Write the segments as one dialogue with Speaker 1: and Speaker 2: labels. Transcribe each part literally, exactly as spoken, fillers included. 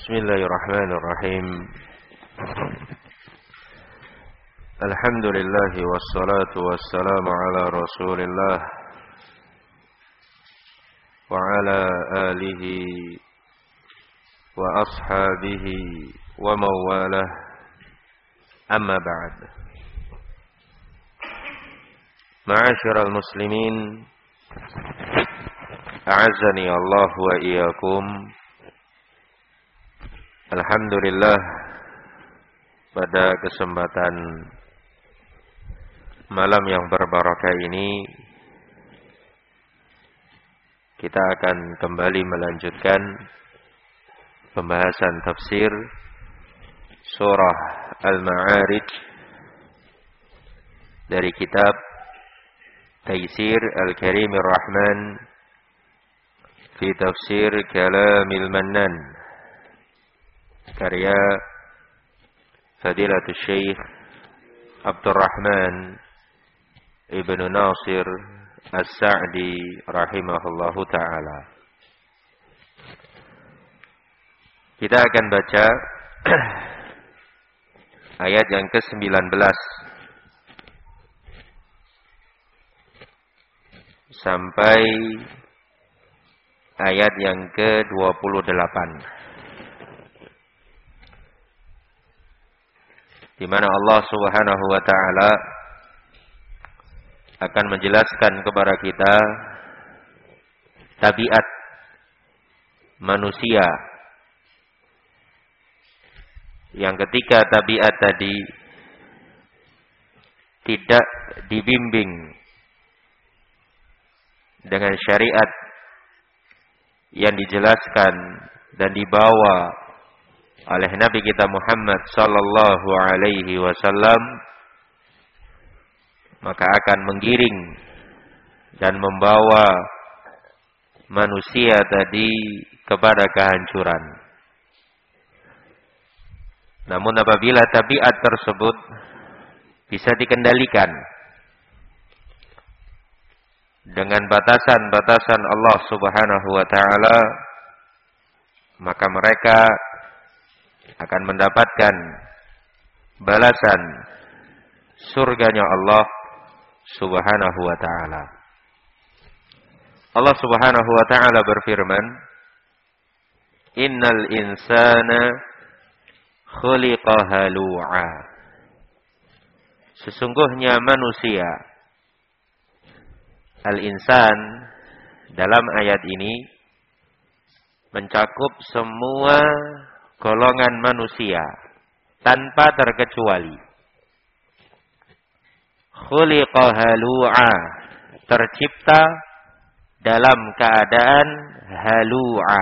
Speaker 1: Bismillahirrahmanirrahim. Alhamdulillah wassalatu wassalamu ala Rasulillah wa ala alihi wa ashabihi wa mawalah. Amma ba'd. Ma'asyiral muslimin, a'azzani Allah wa iyyakum. Alhamdulillah, pada kesempatan malam yang berbarakah ini kita akan kembali melanjutkan pembahasan tafsir surah Al-Ma'arij dari kitab Taysir Al-Karimir Rahman fi Tafsir Kalamil Mannan, karya Fadilatul Syekh Abdurrahman Ibn Nasir As-Sa'di rahimahullahu ta'ala. Kita akan baca ayat yang ke sembilan belas sampai ayat yang ke dua puluh delapan, di mana Allah Subhanahu wa taala akan menjelaskan kepada kita tabiat manusia yang ketika tabiat tadi tidak dibimbing dengan syariat yang dijelaskan dan dibawa oleh Nabi kita Muhammad sallallahu alaihi wasallam, maka akan menggiring dan membawa manusia tadi kepada kehancuran. Namun apabila tabiat tersebut bisa dikendalikan dengan batasan-batasan Allah Subhanahu wa taala, maka mereka akan mendapatkan balasan surganya Allah Subhanahu wa ta'ala. Allah Subhanahu wa ta'ala berfirman, Innal insana khuliqa halu'a. Sesungguhnya manusia, al-insan dalam ayat ini mencakup semua golongan manusia tanpa terkecuali. Khuliqa halu'a, tercipta dalam keadaan halu'a.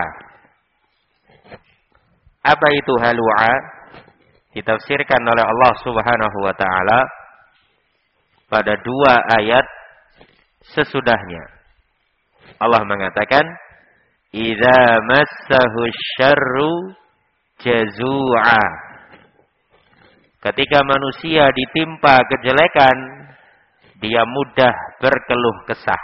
Speaker 1: Apa itu halu'a? Ditafsirkan oleh Allah Subhanahu wa taala pada dua ayat sesudahnya. Allah mengatakan, Idza massahu syarru jazu'a. Ketika manusia ditimpa kejelekan, dia mudah berkeluh kesah.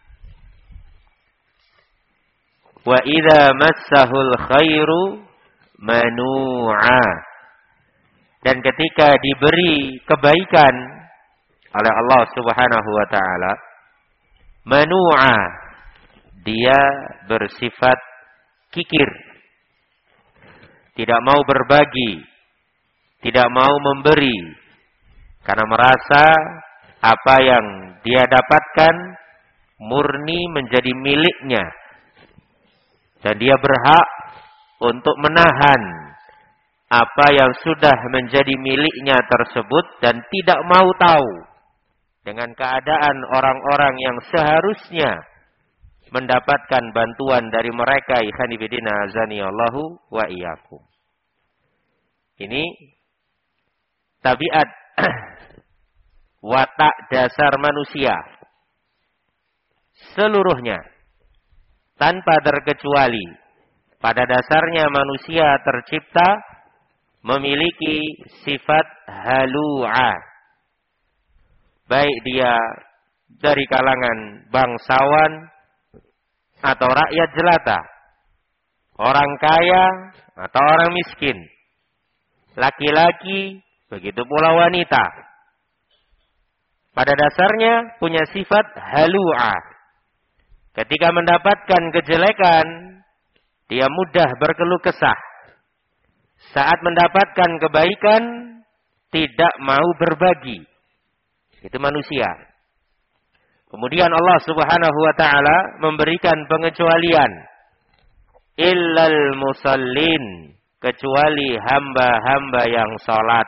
Speaker 1: Wa idza massahul khairu manu'a. Dan ketika diberi kebaikan oleh Allah Subhanahu wa taala, manu'a, dia bersifat kikir, tidak mau berbagi, tidak mau memberi, karena merasa apa yang dia dapatkan murni menjadi miliknya, dan dia berhak untuk menahan apa yang sudah menjadi miliknya tersebut dan tidak mau tahu dengan keadaan orang-orang yang seharusnya mendapatkan bantuan dari mereka. Ikhwani fillah, azanillahu wa iyyakum. Ini tabiat watak dasar manusia seluruhnya tanpa terkecuali. Pada dasarnya manusia tercipta memiliki sifat halu'a, baik dia dari kalangan bangsawan atau rakyat jelata.
Speaker 2: orang kaya atau orang miskin, laki-laki, begitu pula wanita. Pada dasarnya punya sifat halu'ah. Ketika mendapatkan kejelekan, dia mudah berkeluh kesah. Saat mendapatkan kebaikan, tidak mau berbagi. Itu manusia. Kemudian Allah Subhanahu wa ta'ala memberikan pengecualian. Illal musallin. Kecuali hamba-hamba yang salat.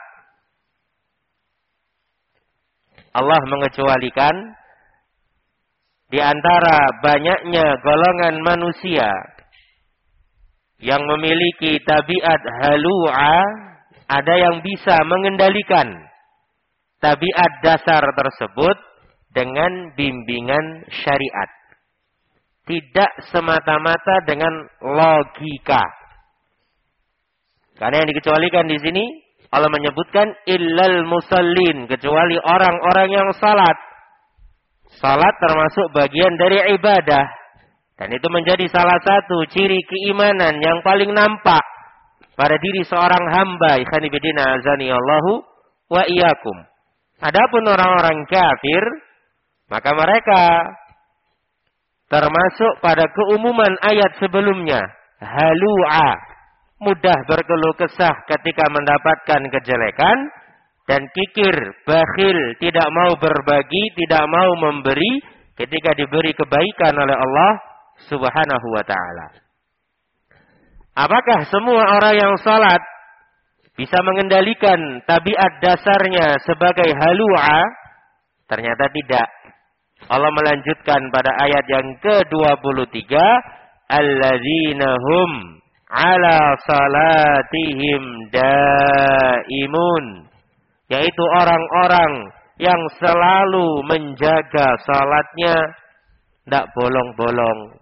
Speaker 2: Allah mengecualikan di antara banyaknya golongan manusia yang memiliki tabiat halu'a, ada yang bisa mengendalikan tabiat dasar tersebut dengan bimbingan syariat. Tidak semata-mata dengan logika. Karena yang dikecualikan di sini Allah menyebutkan illal musallin, kecuali orang-orang yang salat. Salat termasuk bagian dari ibadah. Dan itu menjadi salah satu ciri keimanan yang paling nampak pada diri seorang hamba. Ikhwani fillah azani Allahu wa iyyakum. Adapun orang-orang kafir, maka mereka termasuk pada keumuman ayat sebelumnya. Halu'a. Mudah berkeluh kesah ketika mendapatkan kejelekan. Dan kikir, bakhil, tidak mau berbagi, tidak mau memberi ketika diberi kebaikan oleh Allah Subhanahu wa ta'ala. Apakah semua orang yang salat bisa mengendalikan tabiat dasarnya sebagai halu'a? Ternyata tidak. Allah melanjutkan pada ayat yang ke dua puluh tiga. Alladzina hum ala salatihim daimun. Yaitu orang-orang yang selalu menjaga salatnya, tidak bolong-bolong.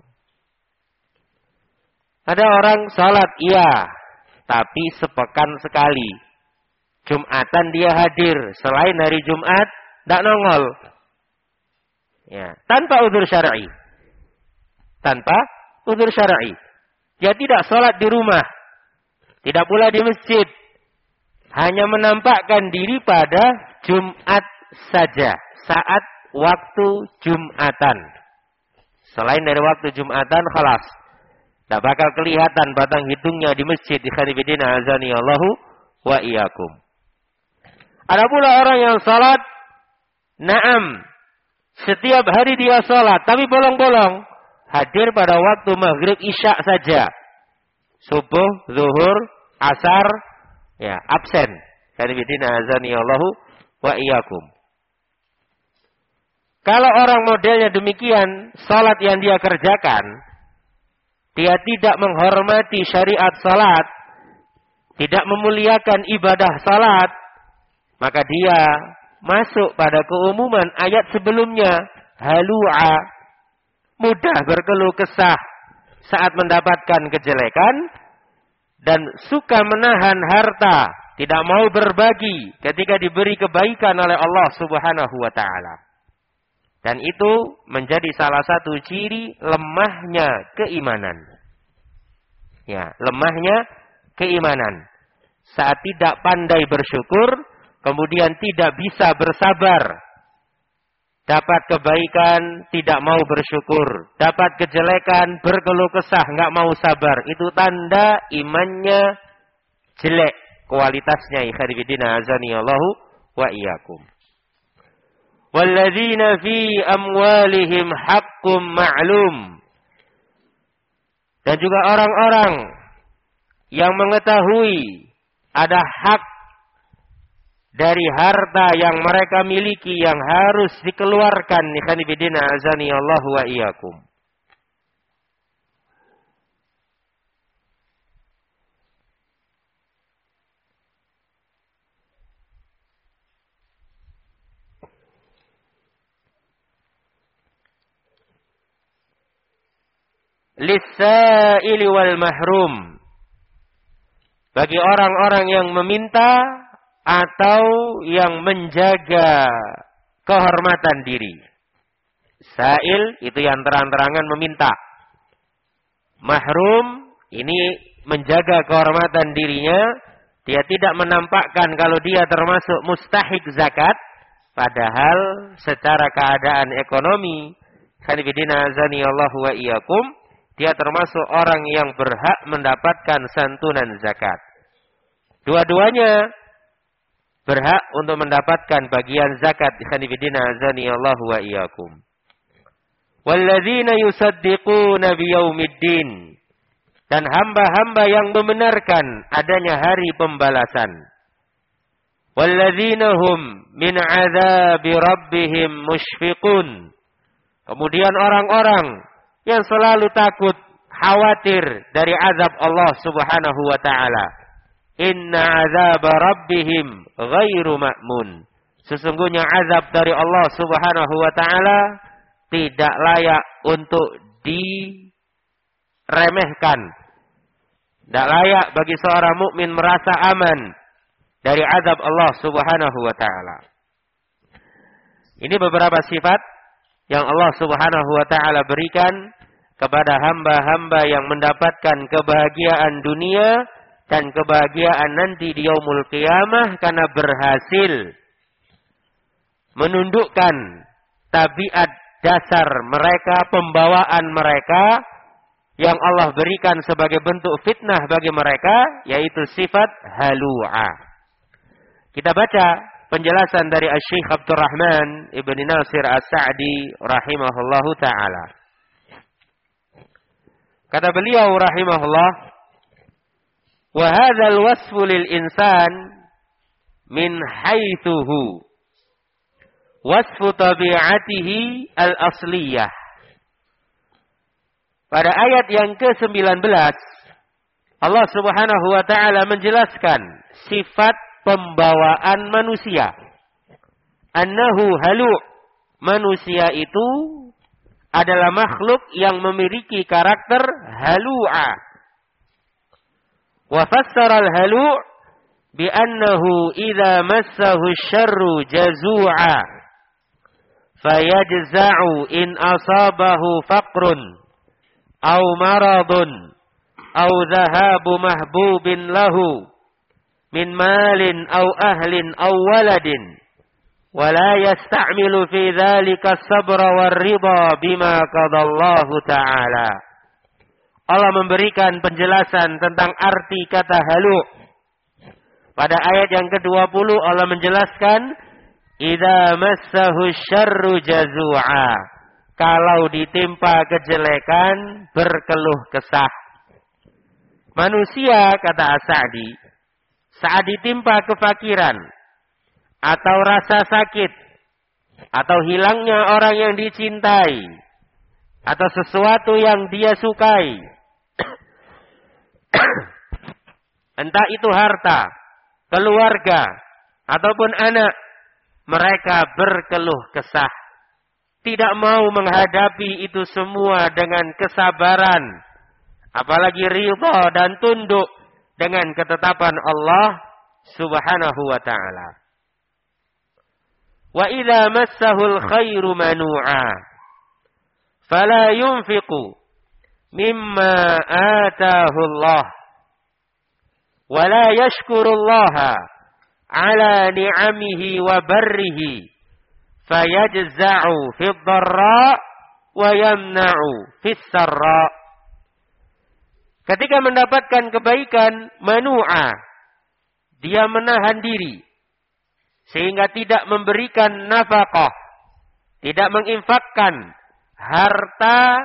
Speaker 2: Ada orang salat, iya, tapi sepekan sekali. Jumatan dia hadir, selain hari Jumat, tidak nongol. Ya, tanpa udzur syar'i. Tanpa udzur syar'i. Dia tidak salat di rumah, tidak pula di masjid. Hanya menampakkan diri pada Jumat saja. Saat waktu Jumatan. Selain dari waktu Jumatan, khalas. Tidak bakal kelihatan batang hidungnya di masjid. Ikhwani fillah azani Allahu wa iyyakum. Ada pula orang yang salat. Naam. Setiap hari dia salat. Tapi bolong-bolong. Hadir pada waktu maghrib isya saja. Subuh, zuhur, asar. Ya, absen. Ikhwani fillah azani Allahu wa iyyakum. Kalau orang modelnya demikian, salat yang dia kerjakan, dia tidak menghormati syariat salat, tidak memuliakan ibadah salat, maka dia masuk pada keumuman ayat sebelumnya, halu'a, mudah berkeluh kesah saat mendapatkan kejelekan, dan suka menahan harta, tidak mau berbagi ketika diberi kebaikan oleh Allah Subhanahu wa ta'ala. Dan itu menjadi salah satu ciri lemahnya keimanan. Ya, lemahnya keimanan. Saat tidak pandai bersyukur, kemudian tidak bisa bersabar. Dapat kebaikan, tidak mau bersyukur. Dapat kejelekan, berkeluh kesah, nggak mau sabar. Itu tanda imannya jelek. Kualitasnya, ikhwani fillah azani Allahu wa iyyakum. Walladzina fi amwalihim haqqum ma'lum. Dan juga orang-orang yang mengetahui ada hak dari harta yang mereka miliki yang harus dikeluarkan. Ikhwani fillah azani Allahu wa iyyakum. Lis-sa'ili wal mahrum. Bagi orang-orang yang meminta atau yang menjaga kehormatan diri. Sa'il itu yang terang-terangan meminta. Mahrum Ini menjaga kehormatan dirinya. Dia tidak menampakkan kalau dia termasuk mustahik zakat. Padahal secara keadaan ekonomi, khanifidina azanillahu wa iyyakum, dia termasuk orang yang berhak mendapatkan santunan zakat. Dua-duanya berhak untuk mendapatkan bagian zakat. Khanifidina azanillahu wa iyyakum. Walladzina yusaddiquna biyaumiddin. Dan hamba-hamba yang membenarkan adanya hari pembalasan. Walladzina hum min adzabi rabbihim musyfiqun. Kemudian orang-orang yang selalu takut, khawatir dari azab Allah Subhanahu wa taala. Inna azab rabbihim ghairu ma'mun. Sesungguhnya azab dari Allah Subhanahu wa taala tidak layak untuk diremehkan. Tidak layak bagi seorang mukmin merasa aman dari azab Allah Subhanahu wa taala. Ini beberapa sifat yang Allah Subhanahu wa taala berikan kepada hamba-hamba yang mendapatkan kebahagiaan dunia dan kebahagiaan nanti di yaumul qiyamah karena berhasil menundukkan tabiat dasar mereka, pembawaan mereka yang Allah berikan sebagai bentuk fitnah bagi mereka, yaitu sifat halu'a. Kita baca penjelasan dari Asy-Syaikh Abdurrahman Ibn Nasir As-Sa'di rahimahullahu ta'ala. Kata beliau rahimahullah, wa hadzal wasfu lil insan min haitsuhu wasfu tabi'atihi al-asliyah. Pada ayat yang ke sembilan belas, Allah Subhanahu wa taala menjelaskan sifat pembawaan manusia. Annahu halu'. Manusia itu adalah makhluk yang memiliki karakter halu'a. Wa fassara al-halu' bi annahu idza massahu asy-syarru jazu'a fayajza'u in asabahu faqrun aw maradun aw dhahabu mahbubin lahu min malin aw ahlin aw waladin wala yasta'milu fi dzalika as-sabra war-ridha bima qadallahu ta'ala. Allah memberikan penjelasan tentang arti kata halu. Pada ayat yang ke dua puluh Allah menjelaskan idza massahu syarru jazu'a. Kalau ditimpa kejelekan, berkeluh kesah. Manusia, kata As-Sa'di, saat ditimpa kefakiran, atau rasa sakit, atau hilangnya orang yang dicintai, atau sesuatu yang dia sukai, entah itu harta, keluarga, ataupun anak, mereka berkeluh kesah. Tidak mau menghadapi itu semua dengan kesabaran. Apalagi ridha dan tunduk dengan ketetapan Allah Subhanahu wa ta'ala. Wa idza massahul khairu manu'a. Fala yunfiqu mimma atahu Allah. Wa la yashkurullaha ala ni'amihi wa barrihi. Fayajza'u fid dharra wa yamna'u fis sarra. Ketika mendapatkan kebaikan, manu'a, dia menahan diri sehingga tidak memberikan nafkah, tidak menginfakkan harta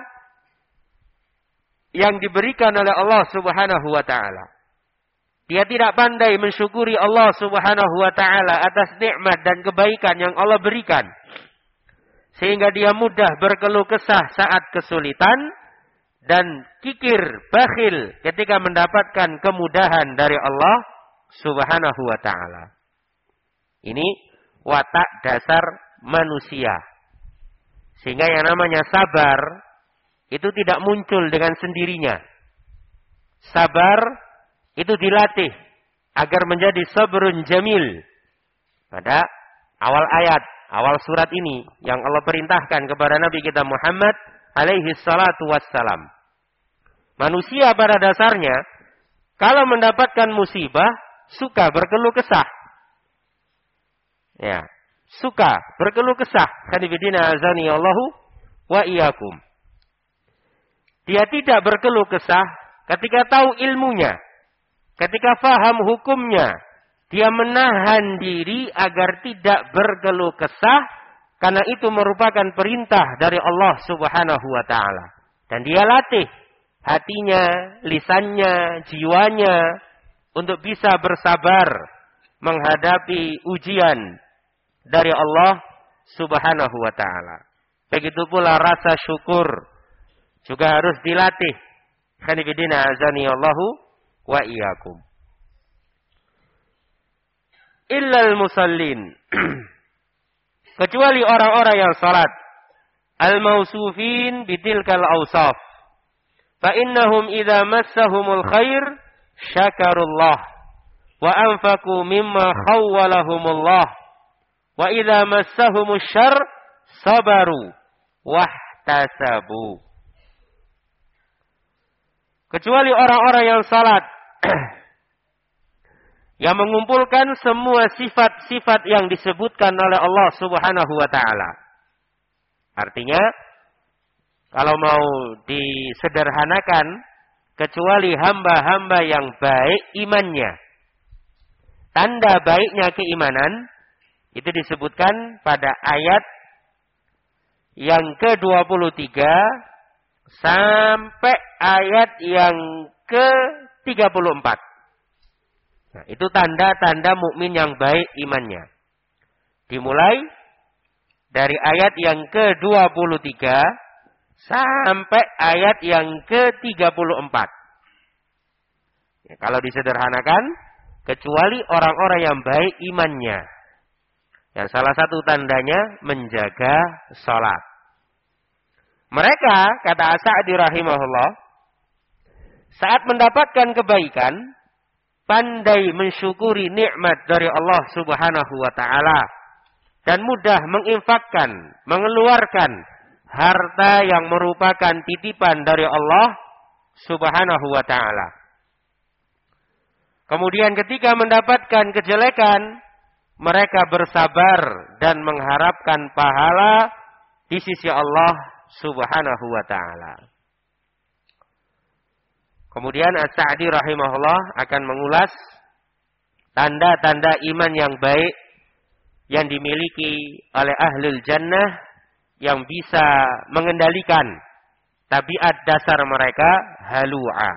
Speaker 2: yang diberikan oleh Allah Subhanahu wa taala. Dia tidak pandai mensyukuri Allah Subhanahu wa ta'ala atas nikmat dan kebaikan yang Allah berikan. Sehingga dia mudah berkeluh kesah saat kesulitan dan kikir, bakhil ketika mendapatkan kemudahan dari Allah Subhanahu wa ta'ala. Ini watak dasar manusia. Sehingga yang namanya sabar itu tidak muncul dengan sendirinya. Sabar itu dilatih agar menjadi sabrun jamil. Pada awal ayat, awal surat ini yang Allah perintahkan kepada Nabi kita Muhammad alaihi salatu wassalam. Manusia pada dasarnya, kalau mendapatkan musibah, suka berkeluh kesah. Ya, suka berkeluh kesah. Khanifidina azani Allahu wa iyyakum. Dia tidak berkeluh kesah ketika tahu ilmunya. Ketika faham hukumnya. Dia menahan diri agar tidak berkeluh kesah. Karena itu merupakan perintah dari Allah subhanahu wa ta'ala. Dan dia latih hatinya, lisannya, jiwanya. Untuk bisa bersabar menghadapi ujian dari Allah subhanahu wa ta'ala. Begitu pula rasa syukur juga harus dilatih. Khanifidina azani Allahu wa iyyakum. Illal musallin. Kecuali orang-orang yang salat. Al-mausufin bitilkal awsaf. Fa innahum idza massahumul khair syakarullah. Wa anfaku mimma khawwalahumullah. Wa idza massahumus syarr sabaru wahtasabu. Kecuali orang-orang yang salat. Yang mengumpulkan semua sifat-sifat yang disebutkan oleh Allah subhanahu wa ta'ala. Artinya, kalau mau disederhanakan, kecuali hamba-hamba yang baik imannya. Tanda baiknya keimanan, itu disebutkan pada ayat yang ke dua puluh tiga sampai ayat yang ke tiga puluh empat. Nah, itu tanda-tanda mukmin yang baik imannya. Dimulai dari ayat yang ke dua puluh tiga sampai ayat yang ke tiga puluh empat. Ya, kalau disederhanakan, kecuali orang-orang yang baik imannya. Yang salah satu tandanya menjaga sholat. Mereka, kata As-Sa'di rahimahullah, saat mendapatkan kebaikan, pandai mensyukuri nikmat dari Allah subhanahu wa ta'ala. Dan mudah menginfakkan, mengeluarkan harta yang merupakan titipan dari Allah subhanahu wa ta'ala. Kemudian ketika mendapatkan kejelekan, mereka bersabar dan mengharapkan pahala di sisi Allah subhanahu wa ta'ala. Kemudian As-Sa'di rahimahullah akan mengulas tanda-tanda iman yang baik yang dimiliki oleh ahlul jannah yang bisa mengendalikan tabiat dasar mereka halu'a.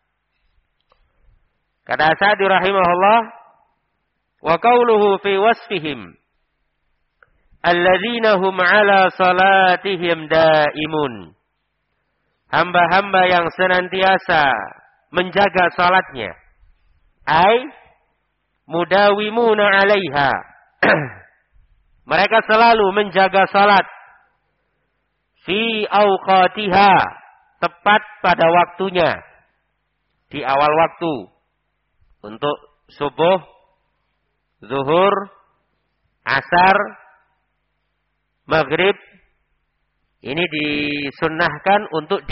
Speaker 2: Kata As-Sa'di rahimahullah, wa qawluhu fi wasfihim alladzina hum ala salatihim daimun. Hamba-hamba yang senantiasa menjaga salatnya. Ai mudawimuna alaiha. Mereka selalu menjaga salat. Fi awqatiha. Tepat pada waktunya. Di awal waktu. Untuk subuh, zuhur, asar, maghrib. Ini disunnahkan untuk di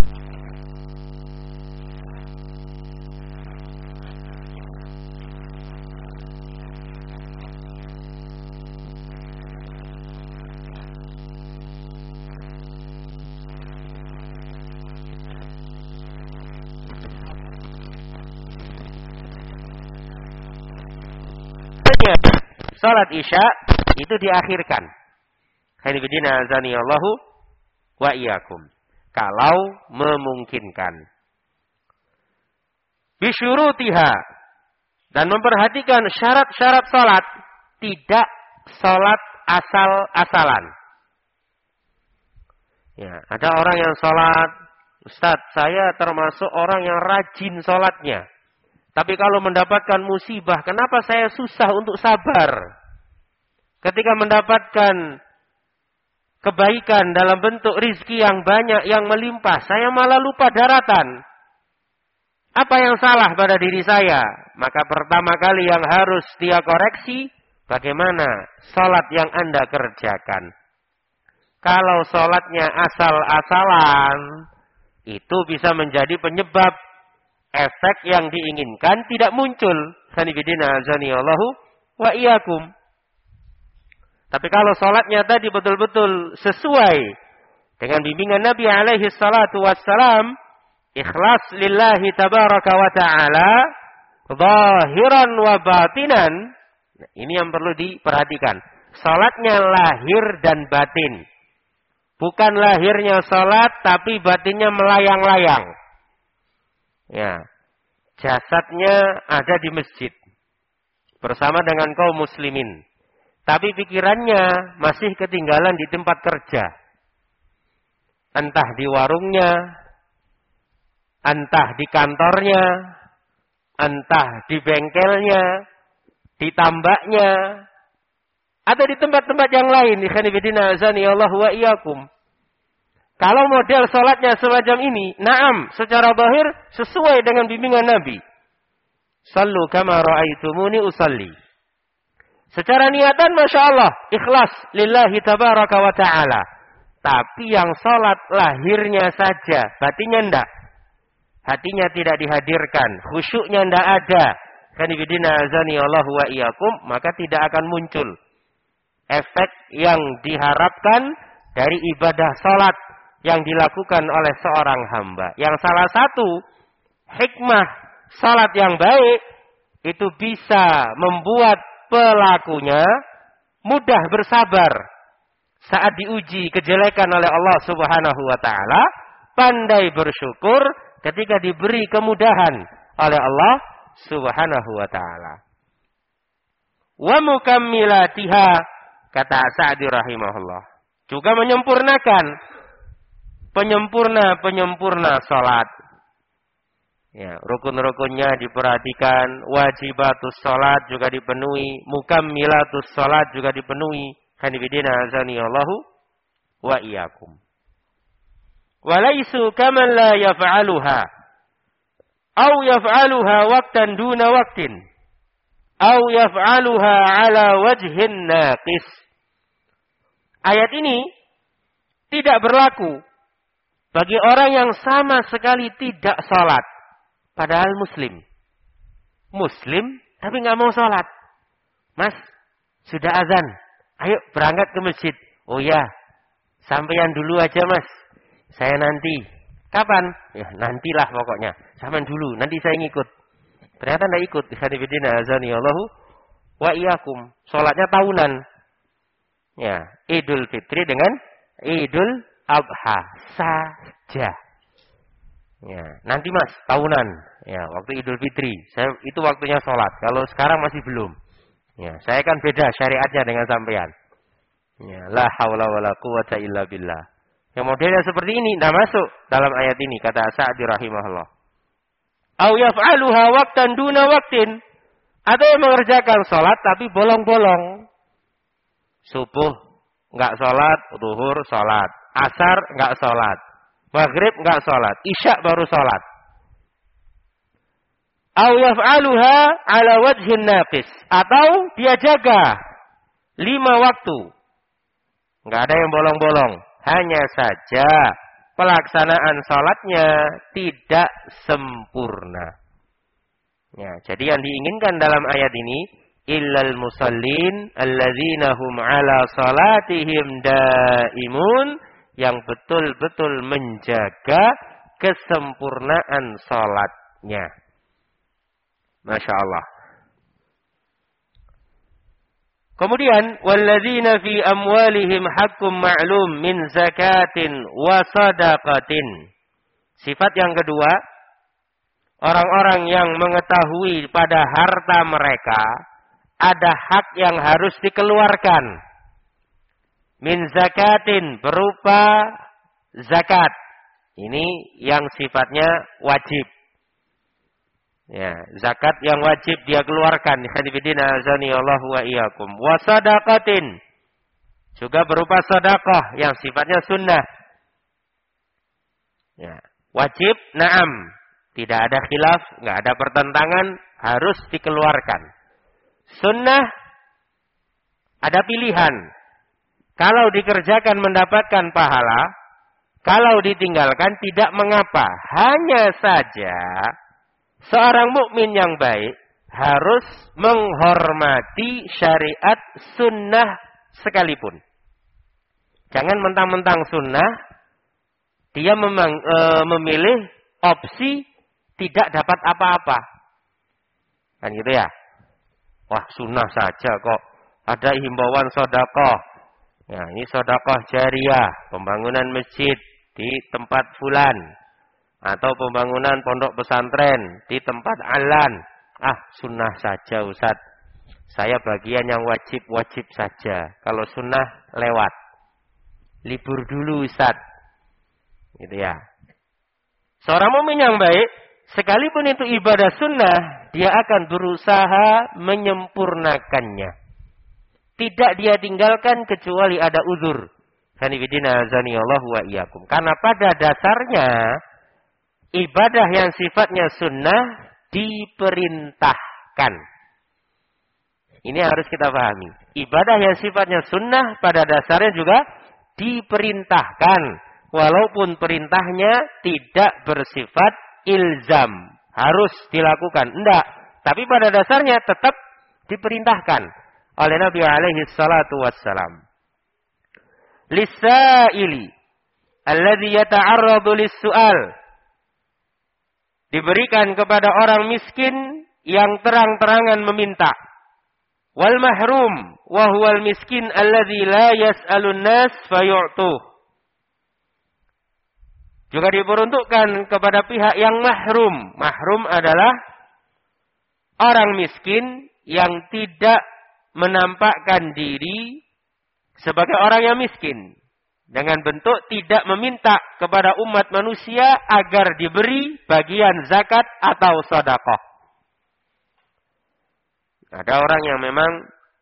Speaker 2: salat isya itu diakhirkan. Khairibidina azani Allahu wa iyyakum. Kalau memungkinkan. Bisyurutiha. Dan memperhatikan syarat-syarat salat. Tidak salat asal-asalan. Ya, ada orang yang salat, Ustaz, saya termasuk orang yang rajin salatnya. Tapi kalau mendapatkan musibah, kenapa saya susah untuk sabar? Ketika mendapatkan kebaikan dalam bentuk rizki yang banyak, yang melimpah, saya malah lupa daratan. Apa yang salah pada diri saya? Maka pertama kali yang harus dia koreksi, bagaimana salat yang Anda kerjakan. Kalau salatnya asal-asalan, itu bisa menjadi penyebab efek yang diinginkan tidak muncul. Sanibidina azanillahu wa iyyakum. Tapi kalau salatnya tadi betul-betul sesuai dengan bimbingan Nabi alaihi salatu wassalam, ikhlas lillahi tabaraka wa ta'ala, zahiran wa batinan. Nah, ini yang perlu diperhatikan. Salatnya lahir dan batin. Bukan lahirnya salat tapi batinnya melayang-layang. Ya. Jasadnya ada di masjid bersama dengan kaum muslimin. Tapi pikirannya masih ketinggalan di tempat kerja. Entah di warungnya, entah di kantornya, entah di bengkelnya, di tambaknya, atau di tempat-tempat yang lain. Ikhwanifidina azanillahu wa iyyakum. Kalau model salatnya semacam ini, na'am, secara zahir sesuai dengan bimbingan Nabi. Sallu kama ra'aitumuni usalli. Secara niatan Masya Allah, ikhlas lillahi tabaraka wa ta'ala. Tapi yang salat lahirnya saja, batinnya enggak. Hatinya tidak dihadirkan, khusyuknya enggak ada. Kanibidina azani Allah wa iyyakum, maka tidak akan muncul efek yang diharapkan dari ibadah salat yang dilakukan oleh seorang hamba. Yang salah satu hikmah salat yang baik itu bisa membuat pelakunya mudah bersabar saat diuji kejelekan oleh Allah Subhanahu wa taala, pandai bersyukur ketika diberi kemudahan oleh Allah Subhanahu wa taala. Wa mukammilatiha, kata Sa'di rahimahullah, juga menyempurnakan penyempurna-penyempurna salat. Ya, rukun-rukunnya diperhatikan, wajibatus salat juga dipenuhi, mukammilatus salat juga dipenuhi. Hanifidina azanillahu wa iyyakum. Walaisu kaman la yaf'aluha aw yaf'aluha waqtan duna waqtin aw yaf'aluha ala wajhin naqis. Ayat ini tidak berlaku bagi orang yang sama sekali tidak salat padahal muslim. Muslim tapi nggak mau salat. Mas, sudah azan. Ayo berangkat ke masjid. Oh ya, sampeyan dulu aja mas. Saya nanti. Kapan? Ya nantilah pokoknya. Sampeyan dulu, nanti saya ngikut. Ternyata tidak ikut. Ikhwanifidina azanillahu wa iyyakum. Salatnya tahunan. Ya, Idul Fitri dengan Idul Adha saja. Ya, nanti mas tahunan. Ya, waktu Idul Fitri. Saya itu waktunya salat. Kalau sekarang masih belum. Ya, saya kan beda syariatnya dengan sampean. Ya, la haula wala quwata illa billah. Yang modelnya seperti ini tidak masuk dalam ayat ini, kata Sa'di rahimahullah. Au yaf'aluha waqtan duna waqtin, atau yang mengerjakan salat tapi bolong-bolong. Subuh enggak salat, zuhur salat, asar enggak salat, maghrib enggak salat, isya baru salat. Au yaf'aluha ala wajhin naqis, atau dia jaga lima waktu. Enggak ada yang bolong-bolong, hanya saja pelaksanaan salatnya tidak sempurna. Ya, jadi yang diinginkan dalam ayat ini illal musallin alladzina hum ala salatihim daimun, yang betul-betul menjaga kesempurnaan salatnya. Masya Allah. Kemudian walladzina fi amwalihim haqqum ma'lum min zakatin wa sadaqatin. Sifat yang kedua, orang-orang yang mengetahui pada harta mereka ada hak yang harus dikeluarkan. Min zakatin, berupa zakat. Ini yang sifatnya wajib. Ya, zakat yang wajib dia keluarkan. Hadibidina azanillahu wa iyyakum. Wa sadaqatin, juga berupa sedekah yang sifatnya sunnah. Ya, wajib, na'am. Tidak ada khilaf, enggak ada pertentangan, harus dikeluarkan. Sunnah ada pilihan. Kalau dikerjakan mendapatkan pahala, kalau ditinggalkan tidak mengapa. Hanya saja seorang mukmin yang baik harus menghormati syariat sunnah sekalipun. Jangan mentang-mentang sunnah, dia memang, e, memilih opsi tidak dapat apa-apa. Kan gitu ya. Wah, sunnah saja kok. Ada himbauan sedekah. Ya, ini sedekah jariah, pembangunan masjid di tempat fulan. Atau pembangunan pondok pesantren di tempat alan. Ah, sunnah saja Ustaz. Saya bagian yang wajib-wajib saja. Kalau sunnah lewat. Libur dulu Ustaz. Gitu ya. Seorang mukmin yang baik, sekalipun itu ibadah sunnah, dia akan berusaha menyempurnakannya. Tidak dia tinggalkan kecuali ada uzur. Hanifidina azanillahu wa iyyakum. Karena pada dasarnya ibadah yang sifatnya sunnah diperintahkan. Ini harus kita pahami. Ibadah yang sifatnya sunnah pada dasarnya juga diperintahkan. Walaupun perintahnya tidak bersifat ilzam. Harus dilakukan. Enggak. Tapi pada dasarnya tetap diperintahkan oleh Nabi alaihi salatu wassalam. Lisa'ili alladhi yata'arradu lis-su'al. Diberikan kepada orang miskin yang terang-terangan meminta. Wal mahrum wa huwal miskin alladhi la yas'alun nas fayu'tuh. Juga diperuntukkan kepada pihak yang mahrum. Mahrum adalah orang miskin yang tidak menampakkan diri sebagai orang yang miskin. Dengan bentuk tidak meminta kepada umat manusia agar diberi bagian zakat atau sedekah. Ada orang yang memang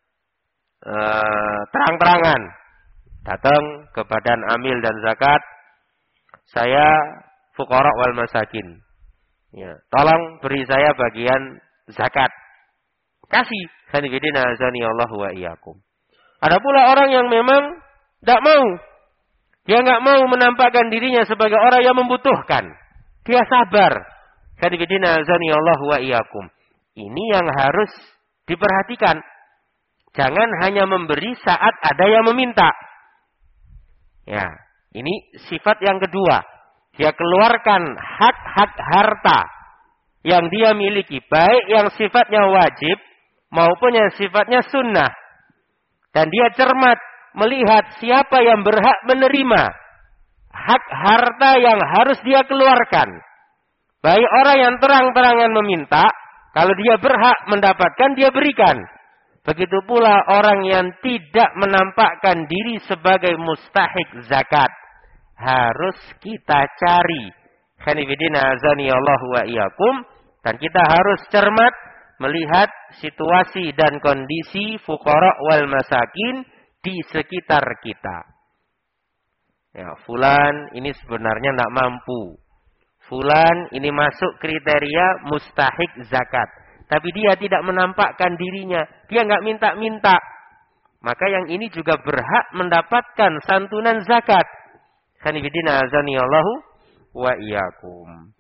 Speaker 2: uh, terang-terangan datang ke badan amil dan zakat. Saya fuqara wal masakin. Ya, tolong beri saya bagian zakat. Kasih. Hanifidina azanillahu wa iyyakum. Ada pula orang yang memang tidak mau. Dia nggak mau menampakkan dirinya sebagai orang yang membutuhkan. Dia sabar. Hanifidina azanillahu wa iyyakum. Ini yang harus diperhatikan. Jangan hanya memberi saat ada yang meminta. Ya. Ini sifat yang kedua. Dia keluarkan hak-hak harta yang dia miliki. Baik yang sifatnya wajib maupun yang sifatnya sunnah. Dan dia cermat melihat siapa yang berhak menerima hak harta yang harus dia keluarkan. Baik orang yang terang-terangan meminta, kalau dia berhak mendapatkan, dia berikan. Begitu pula orang yang tidak menampakkan diri sebagai mustahik zakat. Harus kita cari. Hanifidina azanillahu wa iyyakum. Dan kita harus cermat melihat situasi dan kondisi fuqara wal masakin di sekitar kita. Ya, fulan ini sebenarnya tidak mampu. Fulan ini masuk kriteria mustahik zakat. Tapi dia tidak menampakkan dirinya. Dia nggak minta-minta. Maka yang ini juga berhak mendapatkan santunan zakat. Hanifidina azanillahu wa iyyakum.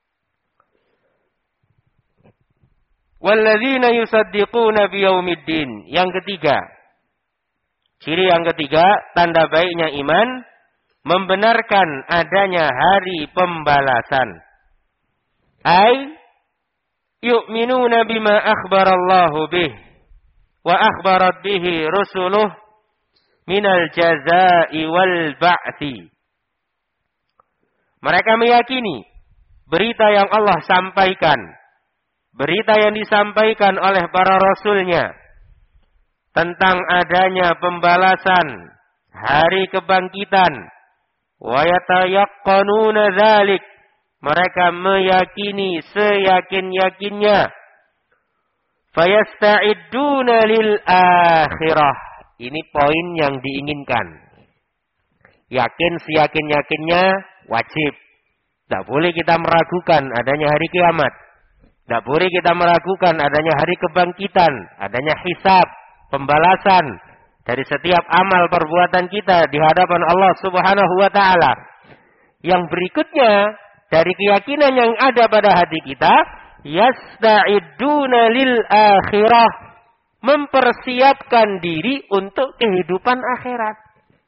Speaker 2: Walladzina yusaddiquna biyaumiddin. Yang ketiga. Ciri yang ketiga, tanda baiknya iman, membenarkan adanya hari pembalasan. Ai yu'minuna bima akhbarallahu bih wa akhbarat bihi rusuluh minal jazaa'i wal ba'thi. Mereka meyakini berita yang Allah sampaikan, berita yang disampaikan oleh para rasulnya tentang adanya pembalasan, hari kebangkitan. Wa yatayaqqanuna dzalik. Mereka meyakini seyakin-yakinnya. Fayasta'idduna lil akhirah. Ini poin yang diinginkan. Yakin seyakin-yakinnya wajib. Tidak boleh kita meragukan adanya hari kiamat. Tidak boleh kita meragukan adanya hari kebangkitan, adanya hisab, pembalasan dari setiap amal perbuatan kita di hadapan Allah Subhanahu wa taala. Yang berikutnya dari keyakinan yang ada pada hati kita, yasta'iduna lil akhirah, mempersiapkan diri untuk kehidupan akhirat.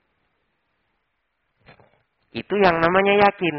Speaker 2: Itu yang namanya yakin.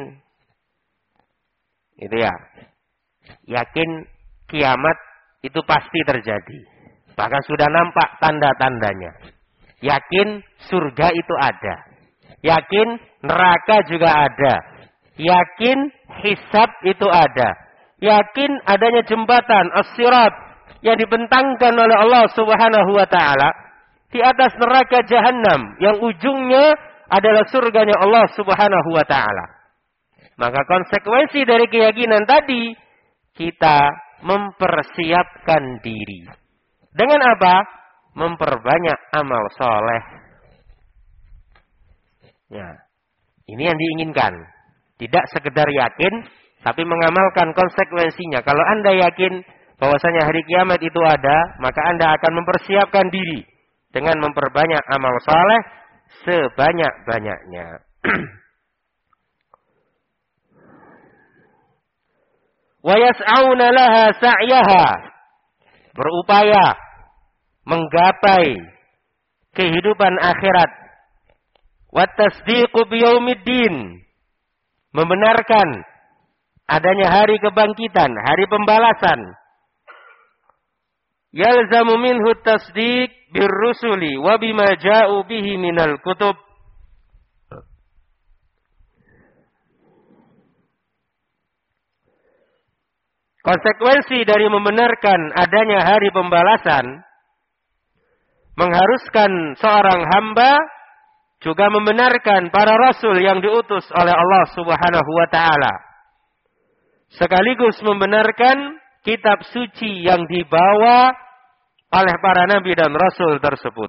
Speaker 2: Itu ya. Yakin kiamat itu pasti terjadi. Bahkan sudah nampak tanda-tandanya. Yakin surga itu ada. Yakin neraka juga ada. Yakin hisab itu ada. Yakin adanya jembatan as-sirat yang dibentangkan oleh Allah Subhanahu wa taala di atas neraka jahanam yang ujungnya adalah surganya Allah Subhanahu wa taala. Maka konsekuensi dari keyakinan tadi, kita mempersiapkan diri. Dengan apa? Memperbanyak amal soleh. Ya, ini yang diinginkan. Tidak sekedar yakin, tapi mengamalkan konsekuensinya. Kalau Anda yakin bahwasanya hari kiamat itu ada, maka Anda akan mempersiapkan diri dengan memperbanyak amal soleh sebanyak-banyaknya. Wa yas'auna laha sa'yaha, berupaya menggapai kehidupan akhirat. Wa tasdiqu biyaumiddin, membenarkan adanya hari kebangkitan, hari pembalasan. Yalzamu minhu tasdiq birrusuli wa bima ja'u bihi minal kutub. Konsekuensi dari membenarkan adanya hari pembalasan mengharuskan seorang hamba juga membenarkan para rasul yang diutus oleh Allah Subhanahu wa taala. Sekaligus membenarkan kitab suci yang dibawa oleh para nabi dan rasul tersebut.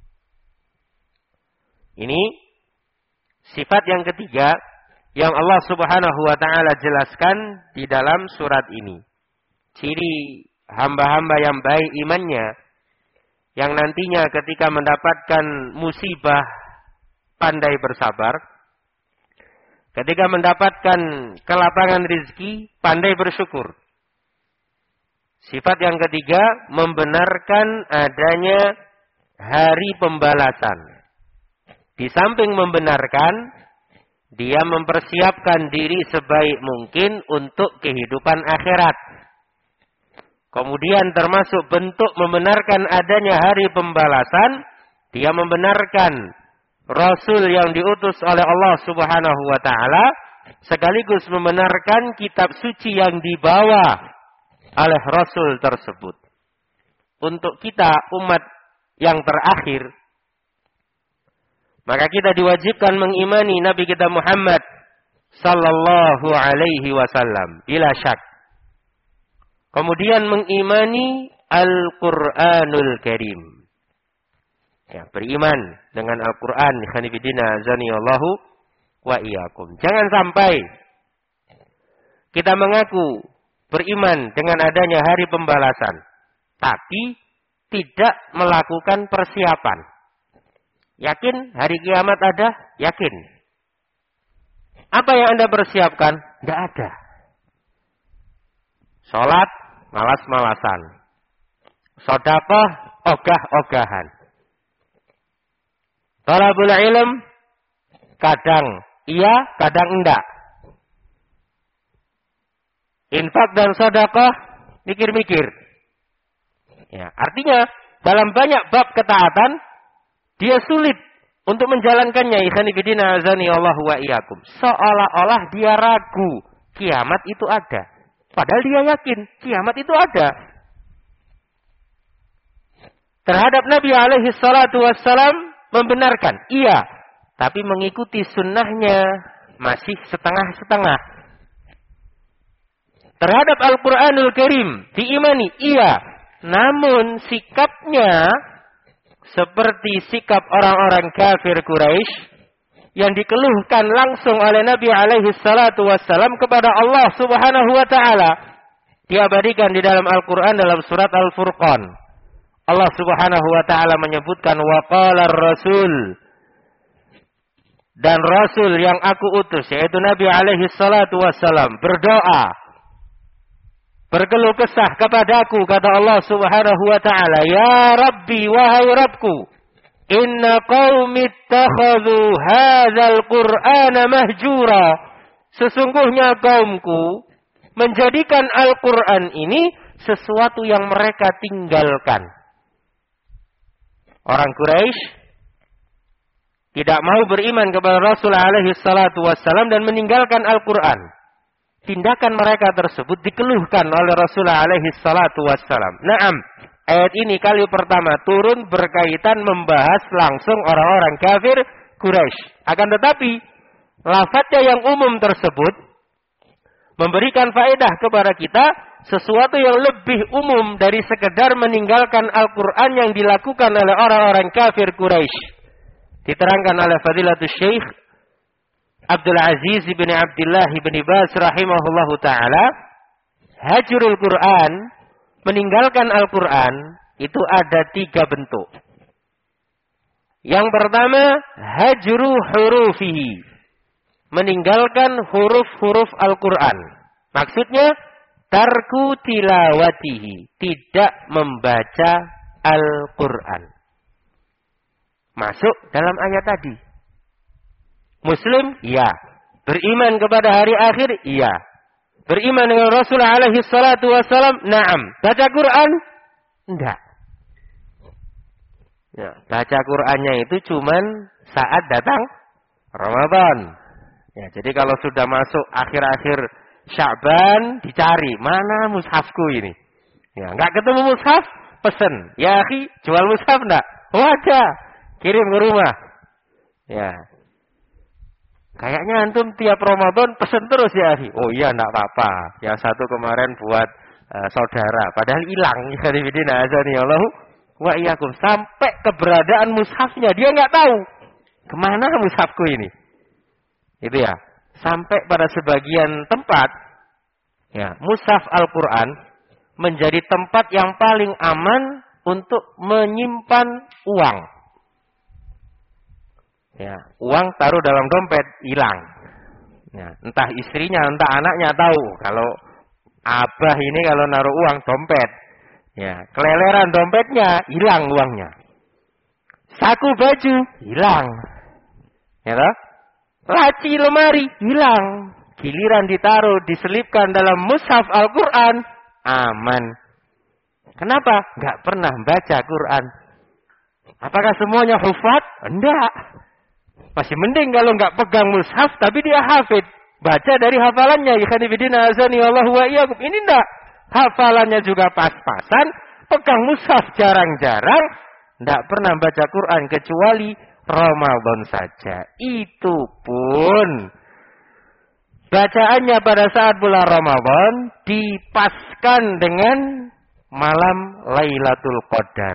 Speaker 2: Ini sifat yang ketiga yang Allah Subhanahu wa taala jelaskan di dalam surat ini. Ciri hamba-hamba yang baik imannya, yang nantinya ketika mendapatkan musibah pandai bersabar, ketika mendapatkan kelapangan rizki pandai bersyukur. Sifat yang ketiga, membenarkan adanya hari pembalasan. Di samping membenarkan, dia mempersiapkan diri sebaik mungkin untuk kehidupan akhirat. Kemudian termasuk bentuk membenarkan adanya hari pembalasan, dia membenarkan Rasul yang diutus oleh Allah Subhanahu wa taala, sekaligus membenarkan kitab suci yang dibawa oleh Rasul tersebut. Untuk kita umat yang terakhir, maka kita diwajibkan mengimani Nabi kita Muhammad sallallahu alaihi wasallam bila syak. Kemudian mengimani Al-Qur'anul Karim. Ya, beriman dengan Al-Qur'an, khanifidina zaniyallahu wa iyyakum. Jangan sampai kita mengaku beriman dengan adanya hari pembalasan, tapi tidak melakukan persiapan. Yakin hari kiamat ada? Yakin. Apa yang Anda persiapkan? Tidak ada. Sholat, malas-malasan. Sedekah, ogah-ogahan. Thalabul ilm, kadang iya, kadang enggak. Infak dan sedekah, mikir-mikir. Ya, artinya dalam banyak bab ketaatan, dia sulit untuk menjalankannya. Ikhwani fillah azani Allahu wa iyyakum. Seolah-olah dia ragu kiamat itu ada. Padahal dia yakin kiamat itu ada. Terhadap Nabi alaihi salatu wassalam membenarkan, iya, tapi mengikuti sunnahnya masih setengah-setengah. Terhadap Al-Qur'anul Karim diimani, iya, namun sikapnya seperti sikap orang-orang kafir Quraisy yang dikeluhkan langsung oleh Nabi alaihi salatu wassalam kepada Allah Subhanahu wa taala. Diabadikan di dalam Al-Qur'an dalam surat Al-Furqan. Allah Subhanahu wa taala menyebutkan wa qala ar-rasul, dan Rasul yang aku utus, yaitu Nabi alaihi salatu wassalam, berdoa, berkeluh kesah kepadaku, kata Allah subhanahu wa ta'ala, ya Rabbi, wahai Rabbku, inna qaumi ittakhadhu hadzal qur'ana mahjura. Sesungguhnya kaumku menjadikan Al-Qur'an ini sesuatu yang mereka tinggalkan. Orang Quraisy tidak mau beriman kepada Rasul alaihi salatu wassalam dan meninggalkan Al-Qur'an. Tindakan mereka tersebut dikeluhkan oleh Rasul alaihi salatu wassalam. Naam, ayat ini kali pertama turun berkaitan membahas langsung orang-orang kafir Quraisy. Akan tetapi, lafadznya yang umum tersebut memberikan faedah kepada kita sesuatu yang lebih umum dari sekedar meninggalkan Al-Quran yang dilakukan oleh orang-orang kafir Quraisy. Diterangkan oleh Fadilatul Syekh Abdul Aziz bin Abdullah bin Baz rahimahullahu ta'ala, hajrul Quran, meninggalkan Al-Quran, itu ada tiga bentuk. Yang pertama, hajru hurufihi, meninggalkan huruf-huruf Al-Quran. Maksudnya, tarku tilawatihi, tidak membaca Al-Quran. Masuk dalam ayat tadi. Muslim? Iya. Beriman kepada hari akhir? Iya. Beriman dengan Rasulullah alaihi salatu wassalam? Naam. Baca Quran? Enggak. Ya, baca Qurannya itu cuman saat datang Ramadan. Ya, jadi kalau sudah masuk akhir-akhir Sya'ban, dicari mana mushafku ini. Ya, enggak ketemu mushaf, pesen. Ya, akhi, jual mushaf enggak? Oh, ada. Kirim ke rumah. Ya. Kayaknya antum tiap Ramadan pesen terus ya, akhi. Oh iya, enggak apa-apa. Yang satu kemarin buat uh, saudara, padahal hilang. Jadi bidina azani Allah wa iyyakum, sampai keberadaan mushafnya dia enggak tahu. Kemana mushafku ini? Itu ya. Sampai pada sebagian tempat, ya, mushaf Al-Quran menjadi tempat yang paling aman untuk menyimpan uang. Ya, uang taruh dalam dompet, hilang. Ya, entah istrinya, entah anaknya tahu kalau abah ini kalau naruh uang dompet, ya, keleleran dompetnya, hilang uangnya. Saku baju, hilang. Ya toh? Laci lemari, hilang. Giliran ditaruh, diselipkan dalam mushaf Al-Quran, aman. Kenapa? Enggak pernah baca Quran. Apakah semuanya hufat? Enggak. Masih mending kalau enggak pegang mushaf, tapi dia hafid. Baca dari hafalannya. Ikhwanifidina azani Allahu wa iyyakum. Ini enggak. Hafalannya juga pas-pasan. Pegang mushaf jarang-jarang. Enggak pernah baca Quran kecuali Ramadan saja. Itu pun bacaannya pada saat bulan Ramadan dipaskan dengan malam Lailatul Qadar.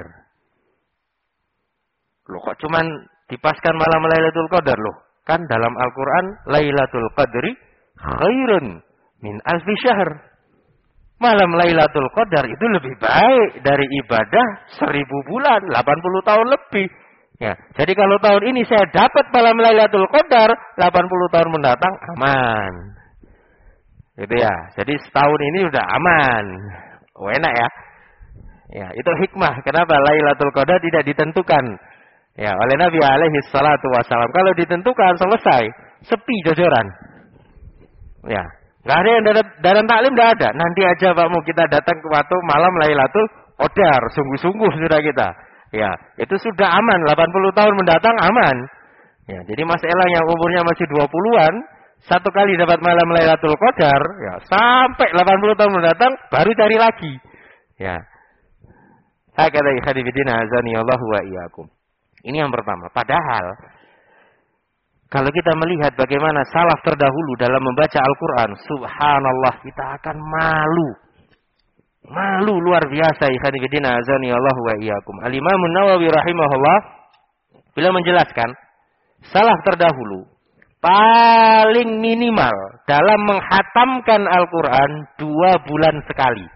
Speaker 2: Loh, kok cuman dipaskan malam Lailatul Qadar loh? Kan dalam Al-Quran Lailatul Qadri khairun min alfi syahr. Malam Lailatul Qadar itu lebih baik dari ibadah seribu bulan, delapan puluh tahun lebih. Ya, jadi kalau tahun ini saya dapat malam Lailatul Qadar, delapan puluh tahun mendatang aman. Gitu ya. Jadi setahun ini sudah aman. Oh, enak ya. Ya, itu hikmah kenapa Lailatul Qadar tidak ditentukan ya oleh Nabi alaihi salatu wasallam. Kalau ditentukan selesai, sepi jojoran. Ya, enggak ada yang dalam taklim, enggak ada. Nanti aja Pak mau kita datang ke waktu malam Lailatul Qadar, sungguh-sungguh sudah kita. Ya, itu sudah aman, delapan puluh tahun mendatang aman. Ya, jadi Mas Elang yang umurnya masih dua puluhan, satu kali dapat malam Lailatul Qadar, ya, sampai delapan puluh tahun mendatang baru cari lagi. Ya. Hakata ikhwanifidina azani Allah wa iyyakum. Ini yang pertama. Padahal kalau kita melihat bagaimana salaf terdahulu dalam membaca Al-Quran, subhanallah, kita akan malu. Malu luar biasa. Ikhwanifidina azani Allah wa iyyakum. Al-Imam Nawawi rahimahullah bila menjelaskan salaf terdahulu paling minimal dalam menghatamkan Al-Quran dua bulan sekali.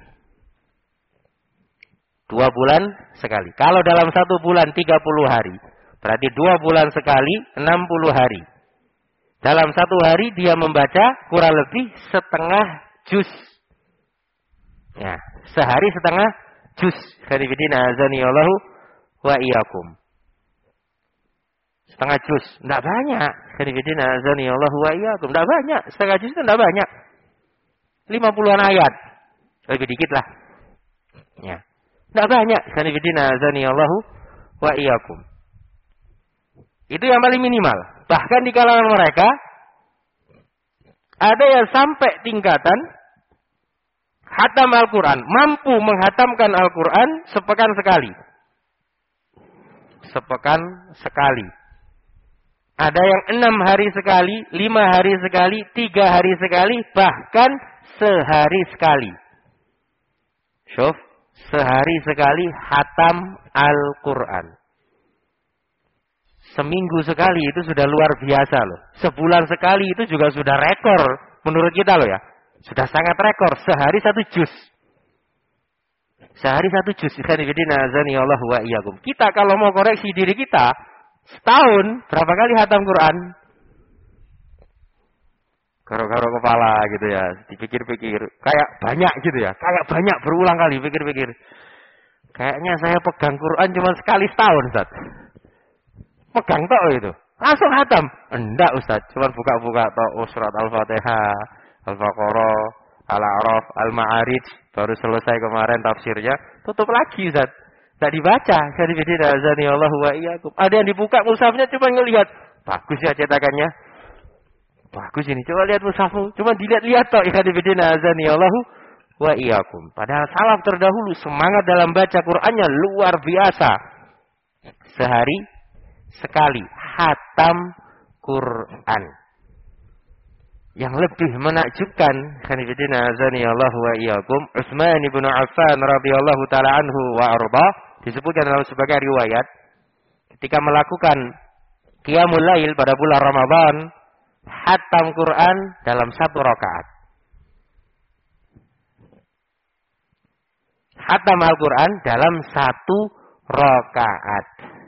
Speaker 2: Dua bulan sekali. Kalau dalam satu bulan tiga puluh hari. Berarti dua bulan sekali enam puluh hari. Dalam satu hari dia membaca kurang lebih setengah juz. Ya, sehari setengah juz. Khanifidina azani Allahu wa iyyakum. Setengah juz, enggak banyak. Khanifidina azani Allahu wa iyyakum. Enggak banyak, setengah juz itu enggak banyak. lima puluhan ayat. Lebih dikit lah. Ya. Enggak banyak. Khanifidina azani Allahu wa iyyakum. Itu yang paling minimal. Bahkan di kalangan mereka ada yang sampai tingkatan khatam Al-Quran. Mampu menghatamkan Al-Quran sepekan sekali. Sepekan sekali. Ada yang enam hari sekali, lima hari sekali, tiga hari sekali, bahkan sehari sekali. Syuf, sehari sekali khatam Al-Quran. Seminggu sekali itu sudah luar biasa loh. Sebulan sekali itu juga sudah rekor menurut kita loh ya. Sudah sangat rekor. Sehari satu juz. Sehari satu juz. Kita kalau mau koreksi diri kita, setahun berapa kali khatam Quran? Karo-karo kepala gitu ya. Dipikir-pikir. Kayak banyak gitu ya. Kayak banyak berulang kali pikir-pikir. Kayaknya saya pegang Quran cuma sekali setahun, Ustaz. Pegang tok itu. Langsung khatam. Enggak, Ustaz. Cuma buka-buka tok oh, surat Al-Fatihah, Al-Baqarah, Al-A'raf, Al-Ma'arij. Baru selesai kemarin tafsirnya. Tutup lagi, Ustaz. Tidak dibaca. Ada yang dibuka mushafnya cuma ngelihat. Bagus ya cetakannya. Bagus ini. Coba lihat mushafmu. Cuma dilihat-lihat tok. Padahal salaf terdahulu semangat dalam baca Qur'annya luar biasa. Sehari sekali khatam Quran. Yang lebih menakjubkan, khanifidina azani Allah wa iyyakum, Utsman bin Affan radhiyallahu taala anhu wa arda, disebutkan dalam sebagai riwayat ketika melakukan qiyamul lail pada bulan Ramadan, khatam Quran dalam satu rakaat. Khatam Al-Quran dalam satu rakaat.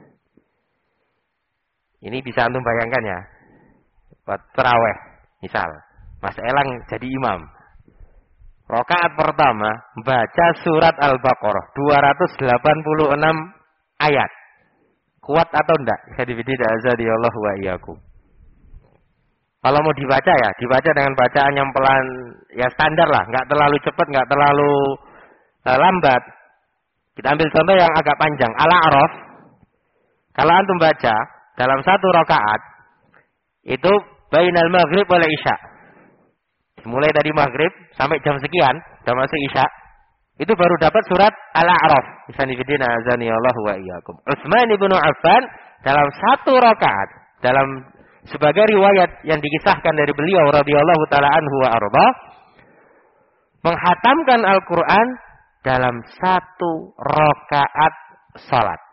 Speaker 2: Ini bisa antum bayangkan ya. Buat tarawih, misal. Mas Elang jadi imam. Rakaat pertama, baca surat Al-Baqarah. dua ratus delapan puluh enam ayat. Kuat atau enggak? Khadifidina azadiyallahu wa iyyakum. Kalau mau dibaca ya, dibaca dengan bacaan yang pelan, ya standar lah. Enggak terlalu cepat, enggak terlalu uh, lambat. Kita ambil contoh yang agak panjang. Al-A'raf. Kalau antum baca dalam satu rakaat itu bainal maghrib wal isya. Mulai dari maghrib sampai jam sekian, sudah masuk isya. Itu baru dapat surat Al-A'raf. Isanifidina azani Allah wa iyyakum. Utsman bin Affan dalam satu rakaat, dalam sebagai riwayat yang dikisahkan dari beliau radhiyallahu taala anhu wa arda, menghatamkan Al-Qur'an dalam satu rakaat salat.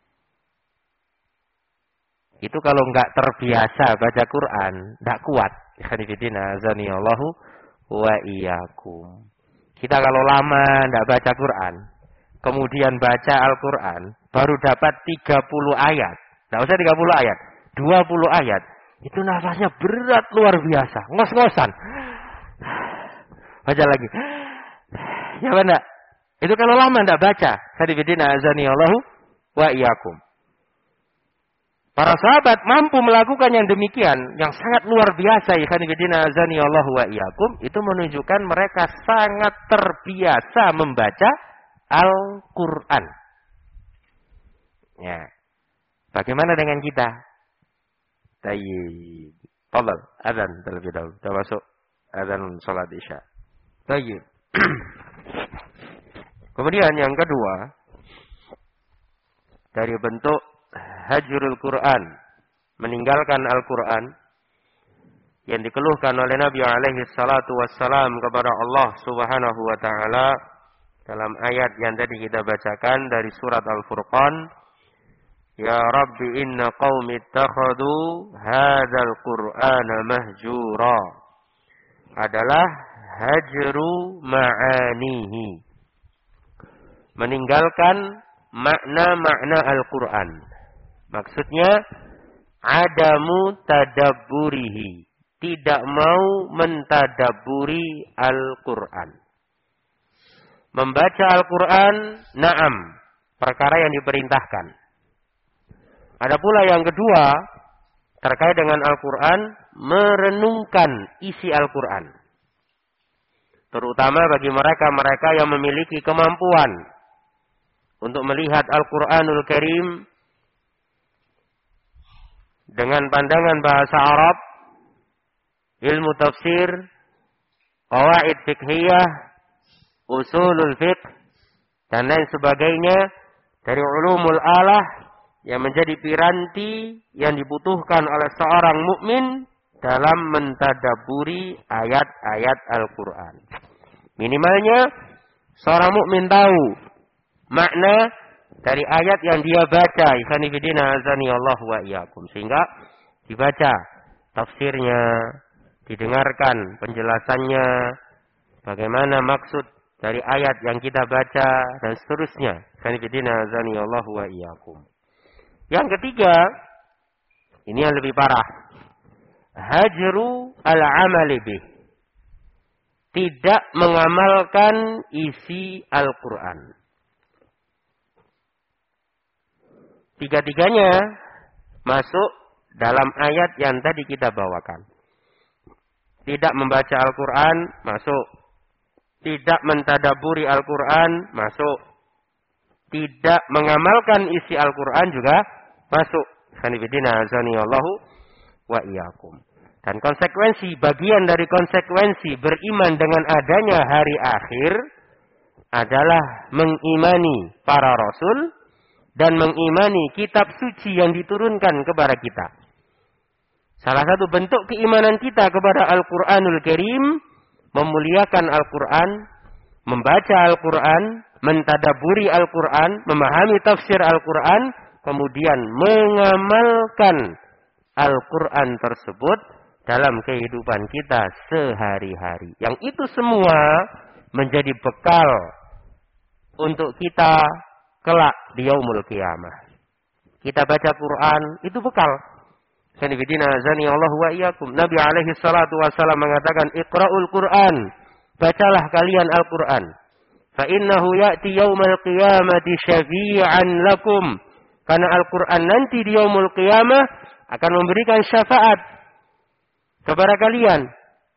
Speaker 2: Itu kalau enggak terbiasa baca Quran, enggak kuat. Khanifidina azanillahu wa iyyakum. Kita kalau lama enggak baca Quran, kemudian baca Al-Quran, baru dapat tiga puluh ayat. Enggak usah tiga puluh ayat, dua puluh ayat. Itu nafasnya berat luar biasa. Ngos-ngosan. Baca lagi. Ya benar. Itu kalau lama enggak baca. Khanifidina azanillahu wa iyyakum. Para sahabat mampu melakukan yang demikian, yang sangat luar biasa, ikhwanifidina azani Allah wa iyyakum, itu menunjukkan mereka sangat terbiasa membaca Al-Quran. Ya. Bagaimana dengan kita? Tayyib. Tolong, azan terlebih dahulu. Kita masuk azan salat isya. Tayyib. Kemudian yang kedua, dari bentuk hajrul Quran, meninggalkan Al-Quran, yang dikeluhkan oleh Nabi alaihi salatu wassalam kepada Allah subhanahu wa ta'ala dalam ayat yang tadi kita bacakan dari surat Al-Furqan. Ya Rabbi inna qawmi ittakhadu hadzal Qur'ana mahjura, adalah hajru ma'anihi, meninggalkan makna-makna Al-Quran. Maksudnya adamu tadabburihi, tidak mau mentadaburi Al-Quran. Membaca Al-Quran, na'am, perkara yang diperintahkan. Ada pula yang kedua, terkait dengan Al-Quran, merenungkan isi Al-Quran. Terutama bagi mereka-mereka yang memiliki kemampuan untuk melihat Al-Quranul Karim dengan pandangan bahasa Arab, ilmu tafsir, qawaid fiqhiyah, usulul fiqh, dan lain sebagainya dari ulumul alah yang menjadi piranti yang dibutuhkan oleh seorang mukmin dalam mentadaburi ayat-ayat Al-Quran. Minimalnya seorang mukmin tahu makna dari ayat yang dia baca. Ikhwani fillah azani Allah wa iyyakum. Sehingga dibaca tafsirnya, didengarkan penjelasannya, bagaimana maksud dari ayat yang kita baca dan seterusnya. Ikhwani fillah azani Allah wa iyyakum. Yang ketiga, ini yang lebih parah. Hajru al-amali bih. Tidak mengamalkan isi Al-Quran. Tiga-tiganya masuk dalam ayat yang tadi kita bawakan. Tidak membaca Al-Quran, masuk. Tidak mentadaburi Al-Quran, masuk. Tidak mengamalkan isi Al-Quran juga masuk. Sanibidina azani Allahu wa iyyakum. Dan konsekuensi, bagian dari konsekuensi beriman dengan adanya hari akhir adalah mengimani para rasul dan mengimani kitab suci yang diturunkan kepada kita. Salah satu bentuk keimanan kita kepada Al-Quranul Karim, memuliakan Al-Quran, membaca Al-Quran, mentadaburi Al-Quran, memahami tafsir Al-Quran, kemudian mengamalkan Al-Quran tersebut dalam kehidupan kita sehari-hari. Yang itu semua menjadi bekal untuk kita kelak di yaumul qiyamah. Kita baca Quran, itu bekal. Sanibidina azani Allah wa iyyakum. Nabi alaihi salatu wasallam mengatakan, Iqra'ul Quran. Bacalah kalian Al-Quran. Fa innahu ya'ti yaumal qiyamati syafi'an lakum. Karena Al-Quran nanti di yaumul qiyamah akan memberikan syafaat kepada kalian.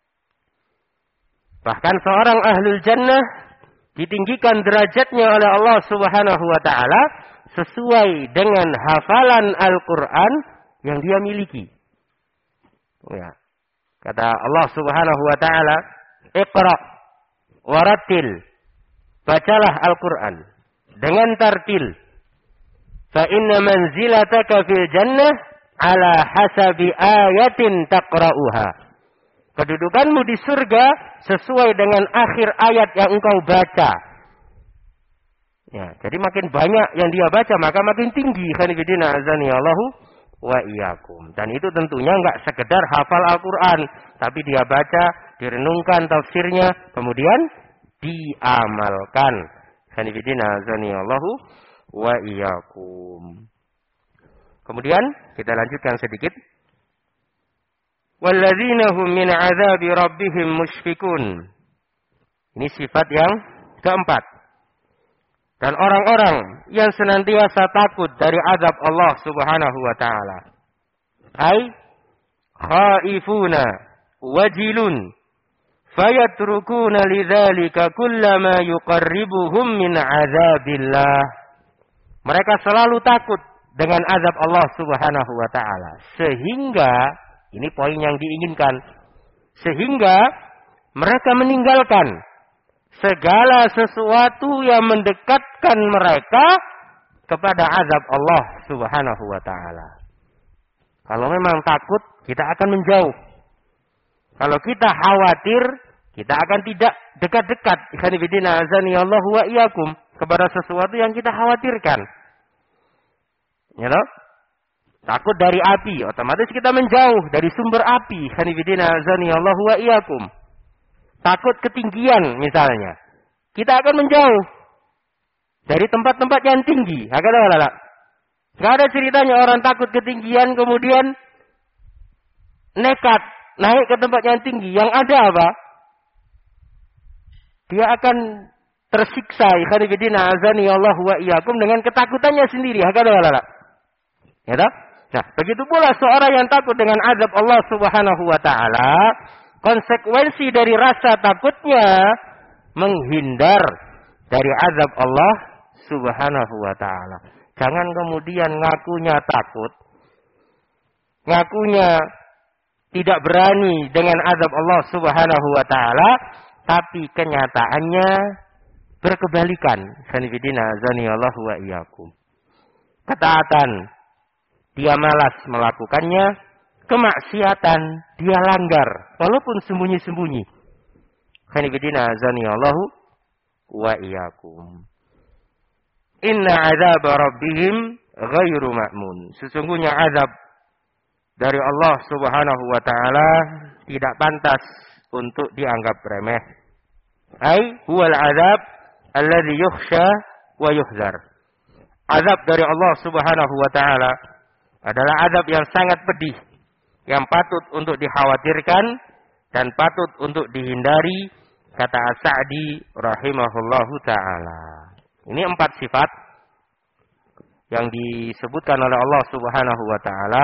Speaker 2: Bahkan seorang ahlul jannah ditinggikan derajatnya oleh Allah Subhanahu wa taala sesuai dengan hafalan Al-Qur'an yang dia miliki. Ya. Kata Allah Subhanahu wa taala, "Iqra warattil." Bacalah Al-Qur'an dengan tartil. Fa inna manzilataka fil jannah ala hasabi ayatin taqra'uha. Kedudukanmu di surga sesuai dengan akhir ayat yang engkau baca. Ya, jadi makin banyak yang dia baca, maka makin tinggi. Khanifidina azani Allahu wa iyyakum. Dan itu tentunya enggak sekedar hafal Al-Quran, tapi dia baca, direnungkan tafsirnya, kemudian diamalkan. Khanifidina azani Allahu wa iyyakum. Kemudian kita lanjutkan sedikit. Walladzina hum min 'adzabi rabbihim musyfikun. Ini sifat yang keempat. Dan orang-orang yang senantiasa takut dari azab Allah Subhanahu wa taala. Ai khaifuna wajilun fayatrukuna lidzalika kullama yuqarribuhum min 'adzabillah. Mereka selalu takut dengan azab Allah Subhanahu wa taala, sehingga ini poin yang diinginkan, sehingga mereka meninggalkan segala sesuatu yang mendekatkan mereka kepada azab Allah Subhanahu wa taala. Kalau memang takut, kita akan menjauh. Kalau kita khawatir, kita akan tidak dekat-dekat. Ikhwanifidina azani Allah wa iyyakum, kepada sesuatu yang kita khawatirkan. Ya toh? Takut dari api, otomatis kita menjauh dari sumber api. Khanifidina azani Allah wa iyyakum. Takut ketinggian misalnya, kita akan menjauh dari tempat-tempat yang tinggi. Hakala. Enggak ada ceritanya orang takut ketinggian kemudian nekat naik ke tempat yang tinggi, yang ada apa? Dia akan tersiksa, ikhwan fillah azani Allah wa iyyakum, dengan ketakutannya sendiri. Hakada wala. Ya toh? Nah, begitu pula seorang yang takut dengan azab Allah Subhanahu wa taala, konsekuensi dari rasa takutnya menghindar dari azab Allah Subhanahu wa taala. Jangan kemudian ngakunya takut, ngakunya tidak berani dengan azab Allah Subhanahu wa taala, tapi kenyataannya berkebalikan. Sanibidina zaniyallahu wa iyyakum. Ketaatan dia malas melakukannya, kemaksiatan dia langgar walaupun sembunyi-sembunyi. Sanibidina zaniyallahu wa iyyakum. Inna azab rabbihim ghairu ma'mun. Sesungguhnya azab dari Allah Subhanahu wa taala tidak pantas untuk dianggap remeh. Ai huwal azab alladhi yukhsha wa yuhzar. Azab dari Allah Subhanahu wa taala adalah azab yang sangat pedih, yang patut untuk dikhawatirkan dan patut untuk dihindari, kata As-Sa'di rahimahullahu taala. Ini empat sifat yang disebutkan oleh Allah Subhanahu wa taala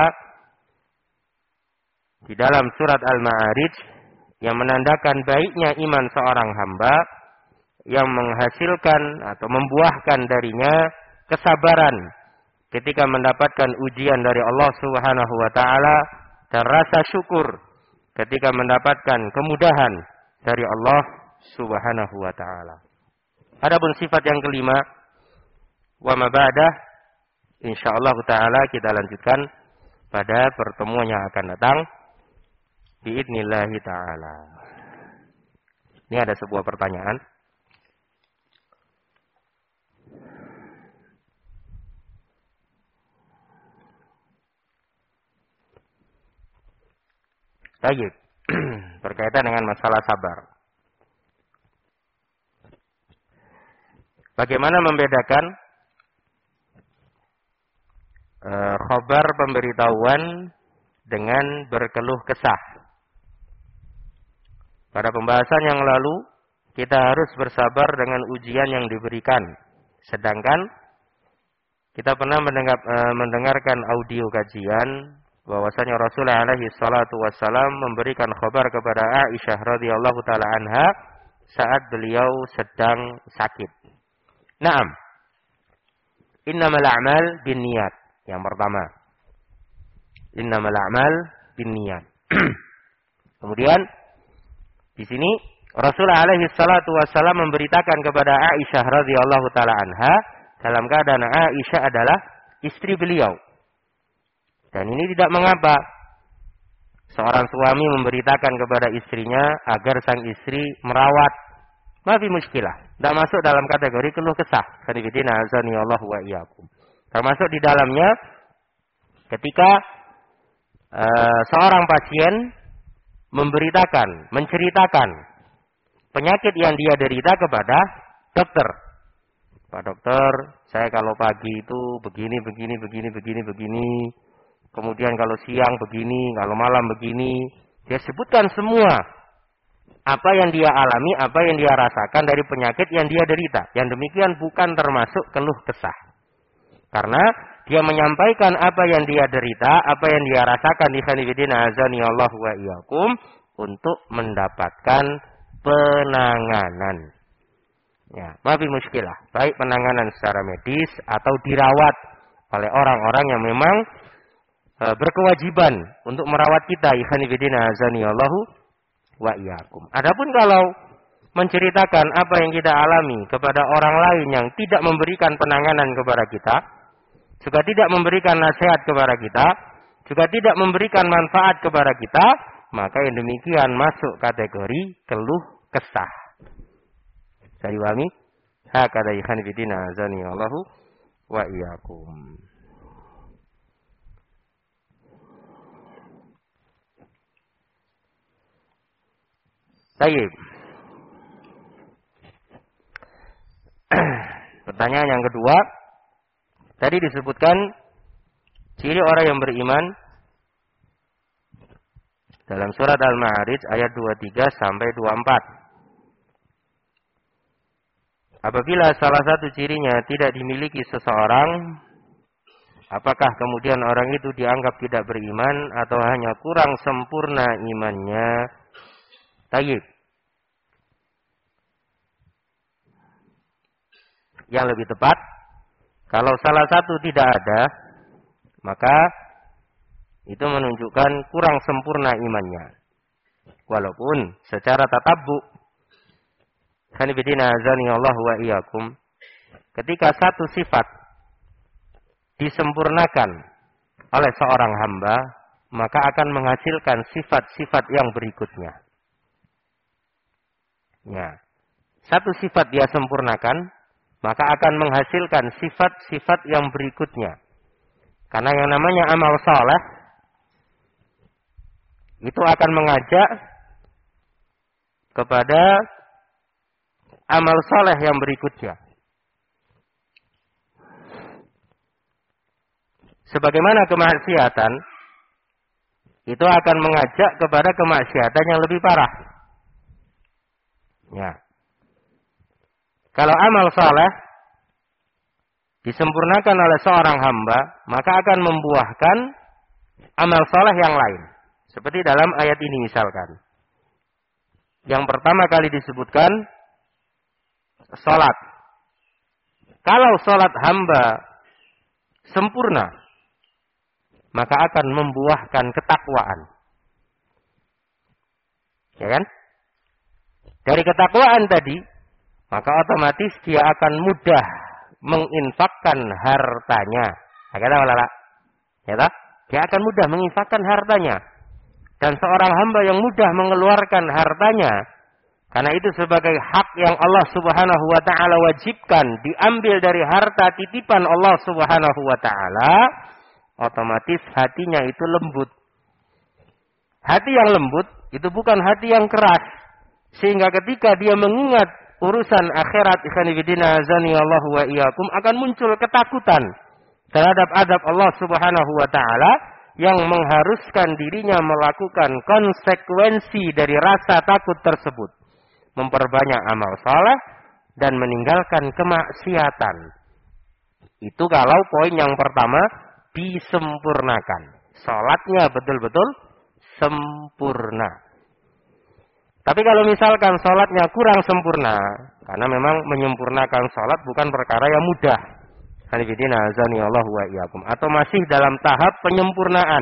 Speaker 2: di dalam surat Al-Ma'arij, yang menandakan baiknya iman seorang hamba, yang menghasilkan atau membuahkan darinya kesabaran ketika mendapatkan ujian dari Allah Subhanahu wa taala, dan rasa syukur ketika mendapatkan kemudahan dari Allah Subhanahu wa taala. Adapun sifat yang kelima, wa ma ba'dah, insyaallah taala kita lanjutkan pada pertemuan yang akan datang biidznillah taala. Ini ada sebuah pertanyaan. Baik, berkaitan dengan masalah sabar. Bagaimana membedakan uh, khabar pemberitahuan dengan berkeluh kesah? Pada pembahasan yang lalu, kita harus bersabar dengan ujian yang diberikan. Sedangkan kita pernah mendengar, uh, mendengarkan audio kajian bahwasanya Rasulullah alaihi salatu wassalam memberikan khabar kepada Aisyah radhiyallahu taala anha saat beliau sedang sakit. Naam. Innamal a'mal binniyat. Yang pertama. Innamal a'mal binniyat. Kemudian di sini Rasulullah alaihi salatu wassalam memberitakan kepada Aisyah radhiyallahu taala anha dalam keadaan Aisyah adalah istri beliau. Dan ini tidak mengapa seorang suami memberitakan kepada istrinya agar sang istri merawat. Mafi muskilah. Tidak masuk dalam kategori keluh kesah. Sanibidina azaniyallahu wa iyyakum. Termasuk di dalamnya ketika uh, seorang pasien memberitakan, menceritakan penyakit yang dia derita kepada dokter. Pak dokter, saya kalau pagi itu begini, begini, begini, begini, begini. Kemudian kalau siang begini, kalau malam begini. Dia sebutkan semua apa yang dia alami, apa yang dia rasakan dari penyakit yang dia derita. Yang demikian bukan termasuk keluh kesah. Karena dia menyampaikan apa yang dia derita, apa yang dia rasakan di khanifidina azaniyallahu wa iyyakum, untuk mendapatkan penanganan. Ya, mafi muskilah. Baik penanganan secara medis atau dirawat oleh orang-orang yang memang e, berkewajiban untuk merawat kita. Khanifidina azaniyallahu wa iyyakum. Adapun kalau menceritakan apa yang kita alami kepada orang lain yang tidak memberikan penanganan kepada kita, juga tidak memberikan nasihat kepada kita, juga tidak memberikan manfaat kepada kita, maka yang demikian masuk kategori keluh kesah. Jadi wami, hakadha khanifidina azaniyallahu wa iyyakum. Baik. Pertanyaan yang kedua, tadi disebutkan ciri orang yang beriman dalam surat Al-Ma'arij ayat dua puluh tiga sampai dua puluh empat. Apabila salah satu cirinya tidak dimiliki seseorang, apakah kemudian orang itu dianggap tidak beriman atau hanya kurang sempurna imannya? Tayyib. Yang lebih tepat, kalau salah satu tidak ada, maka itu menunjukkan kurang sempurna imannya. Walaupun secara tatabbu, khanifidina azani Allah wa iyyakum, ketika satu sifat disempurnakan oleh seorang hamba, maka akan menghasilkan sifat-sifat yang berikutnya. Ya. Satu sifat dia sempurnakan, maka akan menghasilkan sifat-sifat yang berikutnya. Karena yang namanya amal saleh itu akan mengajak kepada amal saleh yang berikutnya. Sebagaimana kemaksiatan itu akan mengajak kepada kemaksiatan yang lebih parah. Ya. Kalau amal saleh disempurnakan oleh seorang hamba, maka akan membuahkan amal saleh yang lain. Seperti dalam ayat ini misalkan. Yang pertama kali disebutkan salat. Kalau salat hamba sempurna, maka akan membuahkan ketakwaan. Ya kan? Dari ketakwaan tadi, maka otomatis dia akan mudah menginfakkan hartanya. Nah, kata walala. Ya tak? Dia akan mudah menginfakkan hartanya. Dan seorang hamba yang mudah mengeluarkan hartanya, karena itu sebagai hak yang Allah Subhanahu wa taala wajibkan diambil dari harta titipan Allah Subhanahu wa taala, otomatis hatinya itu lembut. Hati yang lembut itu bukan hati yang keras. Sehingga ketika dia mengingat urusan akhirat, ikhwanifidina azani Allah wa iyyakum, akan muncul ketakutan terhadap adab Allah Subhanahu wa taala yang mengharuskan dirinya melakukan konsekuensi dari rasa takut tersebut. Memperbanyak amal saleh dan meninggalkan kemaksiatan. Itu kalau poin yang pertama disempurnakan. Salatnya betul-betul sempurna. Tapi kalau misalkan salatnya kurang sempurna, karena memang menyempurnakan salat bukan perkara yang mudah. Hanifidina azani Allah wa iyyakum. Atau masih dalam tahap penyempurnaan.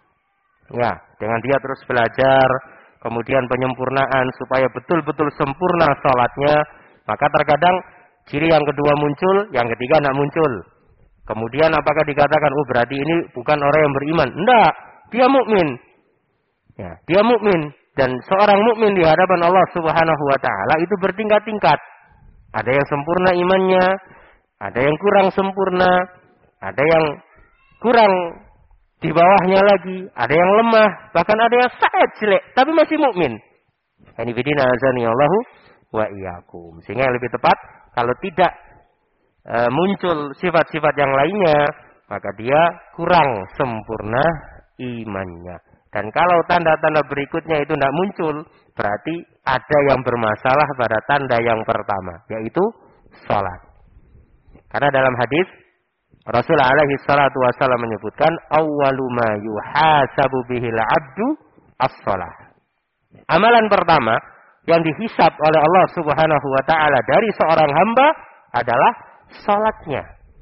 Speaker 2: Ya, dengan dia terus belajar, kemudian penyempurnaan supaya betul-betul sempurna salatnya, maka terkadang ciri yang kedua muncul, yang ketiga tidak muncul. Kemudian apakah dikatakan, oh berarti ini bukan orang yang beriman? Enggak, dia mukmin. Ya, dia mukmin. Dan seorang mukmin di hadapan Allah Subhanahu wa taala itu bertingkat-tingkat. Ada yang sempurna imannya, ada yang kurang sempurna, ada yang kurang di bawahnya lagi, ada yang lemah, bahkan ada yang sangat jelek tapi masih mukmin. Ini bidina azani Allahu wa iyyakum. Sehingga yang lebih tepat kalau tidak e, muncul sifat-sifat yang lainnya, maka dia kurang sempurna imannya. Dan kalau tanda-tanda berikutnya itu tidak muncul, berarti ada yang bermasalah pada tanda yang pertama, yaitu salat. Karena dalam hadis Rasulullah alaihi salatu wasallam menyebutkan awwalu ma yuhasabu bihil abdu as-shalah. Amalan pertama yang dihisab oleh Allah Subhanahu wa taala dari seorang hamba adalah salatnya.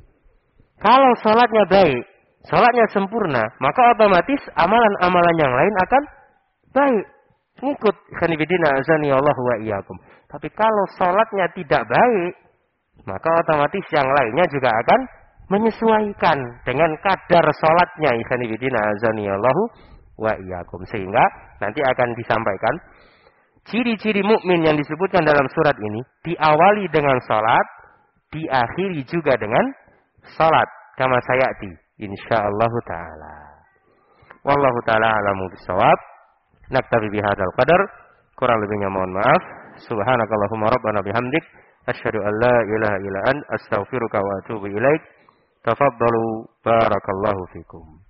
Speaker 2: Kalau salatnya baik, salatnya sempurna, maka otomatis amalan-amalan yang lain akan baik. Ngikut khanifidina azani Allah wa iyyakum. Tapi kalau salatnya tidak baik, maka otomatis yang lainnya juga akan menyesuaikan dengan kadar salatnya, khanifidina azani Allah wa iyyakum. Sehingga nanti akan disampaikan ciri-ciri mukmin yang disebutkan dalam surat ini diawali dengan salat, diakhiri juga dengan salat. Kama sayati insyaallah taala. Wallahu taala alamu bisawab. Naktabi bihadzal qadar. Kurang lebihnya mohon maaf. Subhanakallahumma rabbana bihamdik asyhadu an la ilaha illa anta astaghfiruka wa atubu ilaik. Tafaddalu barakallahu fikum.